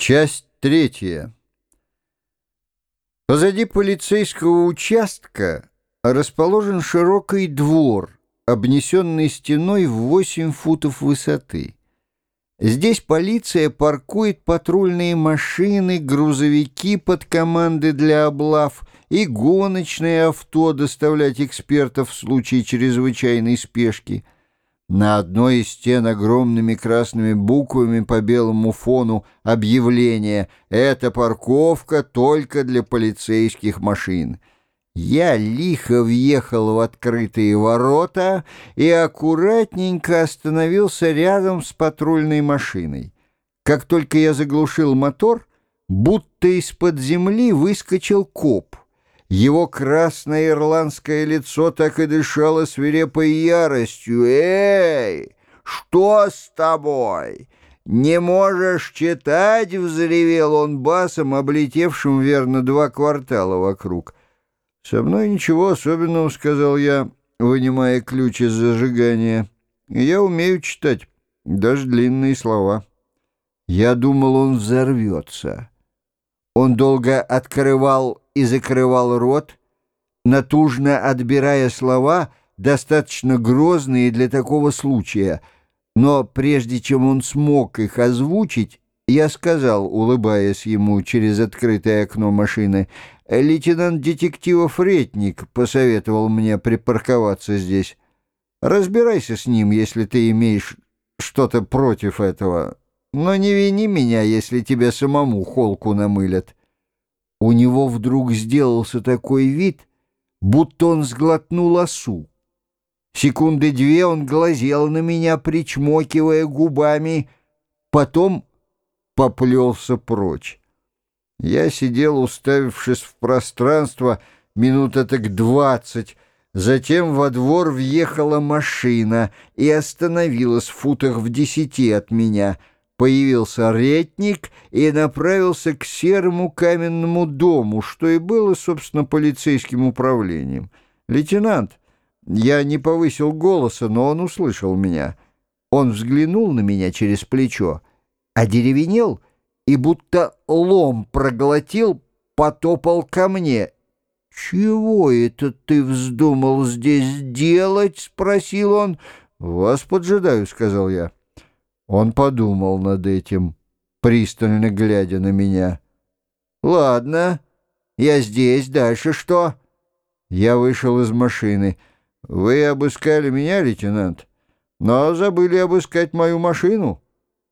Часть третья. Позади полицейского участка расположен широкий двор, обнесенный стеной в 8 футов высоты. Здесь полиция паркует патрульные машины, грузовики под команды для облав и гоночные авто доставлять экспертов в случае чрезвычайной спешки. На одной из стен огромными красными буквами по белому фону объявление: «Это парковка только для полицейских машин». Я лихо въехал в открытые ворота и аккуратненько остановился рядом с патрульной машиной. Как только я заглушил мотор, будто из-под земли выскочил коп. Его красное ирландское лицо так и дышало свирепой яростью. «Эй, что с тобой? Не можешь читать?» — взревел он басом, облетевшим, верно, 2 квартала вокруг. «Со мной ничего особенного», — сказал я, вынимая ключ из зажигания. «Я умею читать, даже длинные слова». Я думал, он взорвется. Он долго открывал и закрывал рот, натужно отбирая слова, достаточно грозные для такого случая. Но прежде чем он смог их озвучить, я сказал, улыбаясь ему через открытое окно машины: «Лейтенант детективов Ретник посоветовал мне припарковаться здесь. Разбирайся с ним, если ты имеешь что-то против этого. Но не вини меня, если тебе самому холку намылят». У него вдруг сделался такой вид, будто он сглотнул осу. Секунды 2 он глазел на меня, причмокивая губами, потом поплелся прочь. Я сидел, уставившись в пространство, минут этак 20. Затем во двор въехала машина и остановилась в футах в 10 от меня. Появился Ретник и направился к серому каменному дому, что и было, собственно, полицейским управлением. «Лейтенант!» Я не повысил голоса, но он услышал меня. Он взглянул на меня через плечо, одеревенел и будто лом проглотил, потопал ко мне. «Чего это ты вздумал здесь делать?» — спросил он. «Вас поджидаю», — сказал я. Он подумал над этим, пристально глядя на меня. «Ладно, я здесь, дальше что?» Я вышел из машины. «Вы обыскали меня, лейтенант, но забыли обыскать мою машину».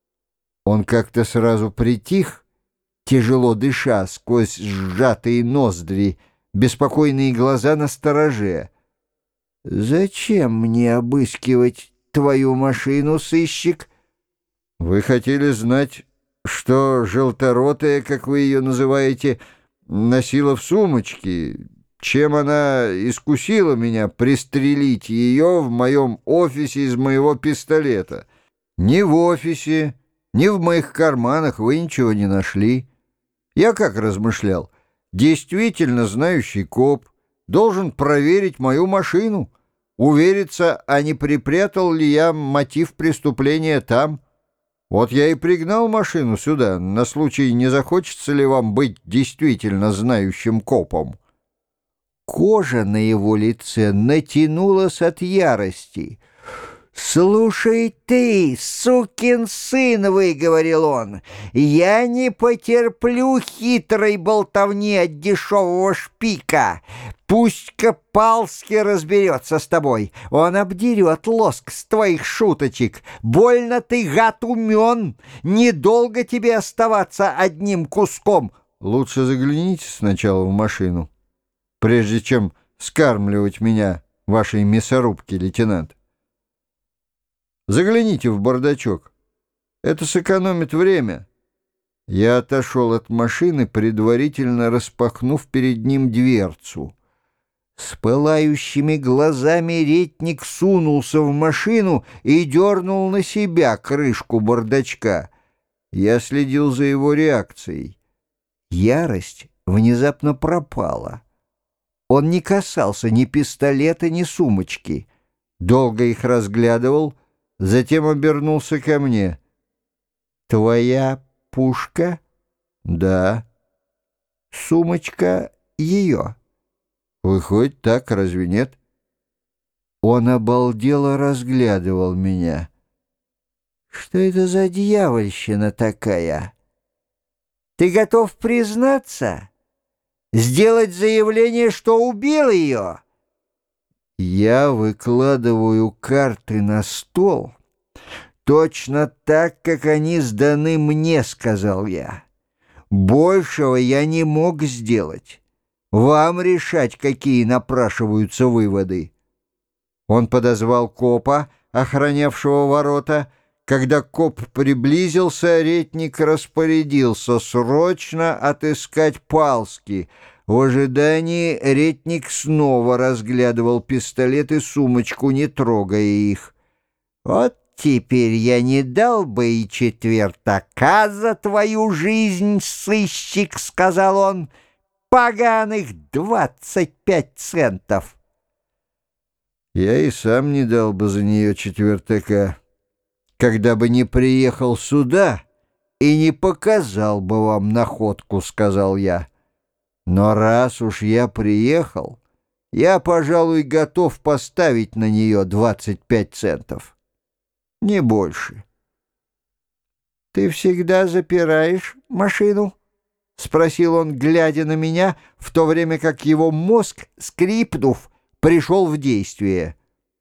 Он как-то сразу притих, тяжело дыша сквозь сжатые ноздри, беспокойные глаза настороже. «Зачем мне обыскивать твою машину, сыщик?» «Вы хотели знать, что желторотая, как вы ее называете, носила в сумочке, чем она искусила меня пристрелить ее в моем офисе из моего пистолета. Ни в офисе, ни в моих карманах вы ничего не нашли. Я как размышлял, действительно знающий коп должен проверить мою машину, увериться, а не припрятал ли я мотив преступления там. Вот я и пригнал машину сюда, на случай, не захочется ли вам быть действительно знающим копом». Кожа на его лице натянулась от ярости. «Слушай ты, сукин сын!» — выговорил он. «Я не потерплю хитрой болтовни от дешевого шпика. Пусть-ка Палский разберется с тобой. Он обдерет лоск с твоих шуточек. Больно ты, гад, умен. Недолго тебе оставаться одним куском». «Лучше загляните сначала в машину, прежде чем скармливать меня вашей мясорубке, лейтенант. Загляните в бардачок. Это сэкономит время». Я отошел от машины, предварительно распахнув перед ним дверцу. С пылающими глазами Ретник сунулся в машину и дернул на себя крышку бардачка. Я следил за его реакцией. Ярость внезапно пропала. Он не касался ни пистолета, ни сумочки. Долго их разглядывал, затем обернулся ко мне. «Твоя пушка?» Да. Сумочка ее. Выходит так, разве нет? Он обалдело разглядывал меня. Что это за дьявольщина такая? Ты готов признаться? Сделать заявление, что убил ее? Я выкладываю карты на стол, точно так, как они сданы мне, сказал я. Большего я не мог сделать. Вам решать, какие напрашиваются выводы. Он подозвал копа, охранявшего ворота. Когда коп приблизился, ретник распорядился срочно отыскать Палски. В ожидании ретник снова разглядывал пистолет и сумочку, не трогая их. Вот теперь я не дал бы и четвертака за твою жизнь, сыщик, — сказал он, — поганых 25 центов. Я и сам не дал бы за нее четвертака, когда бы не приехал сюда и не показал бы вам находку, — сказал я. Но раз уж я приехал, я, пожалуй, готов поставить на нее 25 центов. Не больше. «Ты всегда запираешь машину?» — спросил он, глядя на меня, в то время как его мозг, скрипнув, пришел в действие.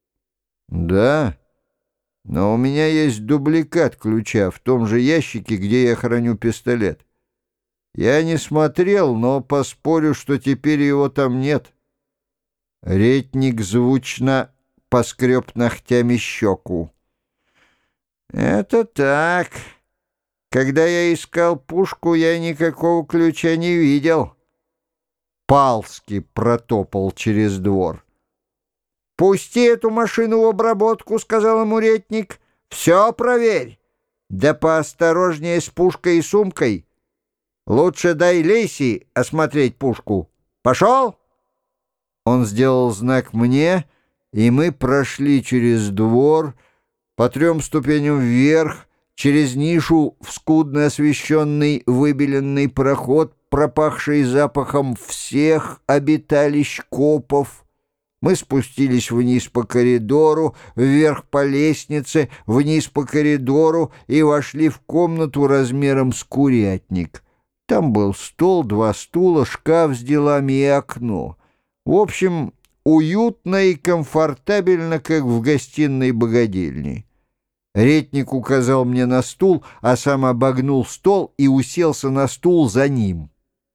Да, но у меня есть дубликат ключа в том же ящике, где я храню пистолет. Я не смотрел, но поспорю, что теперь его там нет. Ретник звучно поскреб ногтями щеку. «Это так. Когда я искал пушку, я никакого ключа не видел». Палски протопал через двор. «Пусти эту машину в обработку, — сказал ему ретник, — все проверь. Да поосторожнее с пушкой и сумкой. Лучше дай Лейси осмотреть пушку. Пошел?» Он сделал знак мне, и мы прошли через двор, по 3 ступеням вверх, через нишу в скудно освещенный выбеленный проход, пропахший запахом всех обиталищ копов. Мы спустились вниз по коридору, вверх по лестнице, вниз по коридору и вошли в комнату размером с курятник. Там был стол, 2 стула, шкаф с делами и окно. В общем, уютно и комфортабельно, как в гостиной богадельни. Ретник указал мне на стул, а сам обогнул стол и уселся на стул за ним.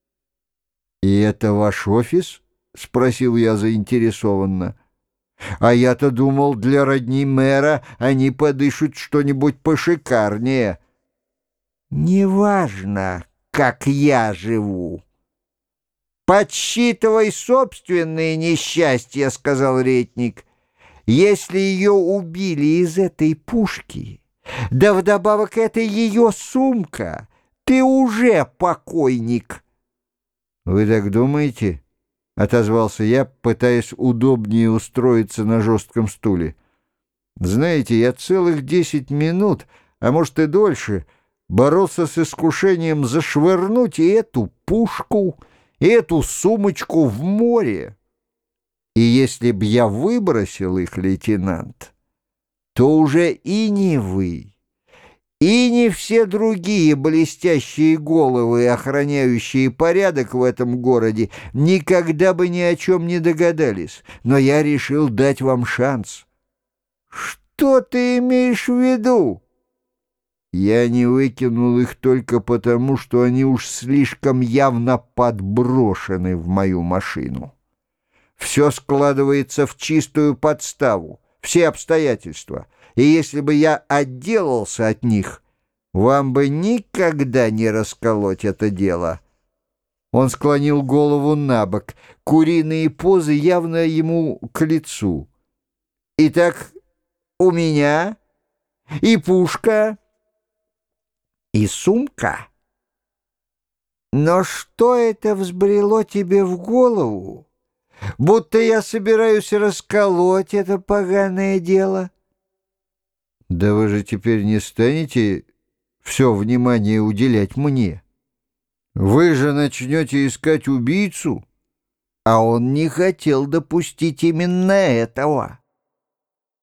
«И это ваш офис?» — спросил я заинтересованно. «А я-то думал, для родни мэра они подышут что-нибудь пошикарнее». «Неважно, как я живу. Подсчитывай собственные несчастья, — сказал ретник. Если ее убили из этой пушки, да вдобавок это ее сумка, ты уже покойник». «Вы так думаете?» — отозвался я, пытаясь удобнее устроиться на жестком стуле. «Знаете, я целых 10 минут, а может и дольше, боролся с искушением зашвырнуть и эту пушку, и эту сумочку в море. И если б я выбросил их, лейтенант, то уже и не вы, и не все другие блестящие головы, охраняющие порядок в этом городе, никогда бы ни о чем не догадались. Но я решил дать вам шанс». «Что ты имеешь в виду?» «Я не выкинул их только потому, что они уж слишком явно подброшены в мою машину. Все складывается в чистую подставу, все обстоятельства. И если бы я отделался от них, вам бы никогда не расколоть это дело». Он склонил голову на бок. Куриные позы явно ему к лицу. «Итак, у меня и пушка, и сумка. Но что это взбрело тебе в голову? Будто я собираюсь расколоть это поганое дело». «Да вы же теперь не станете все внимание уделять мне?» Вы же начнете искать убийцу? А он не хотел допустить именно этого.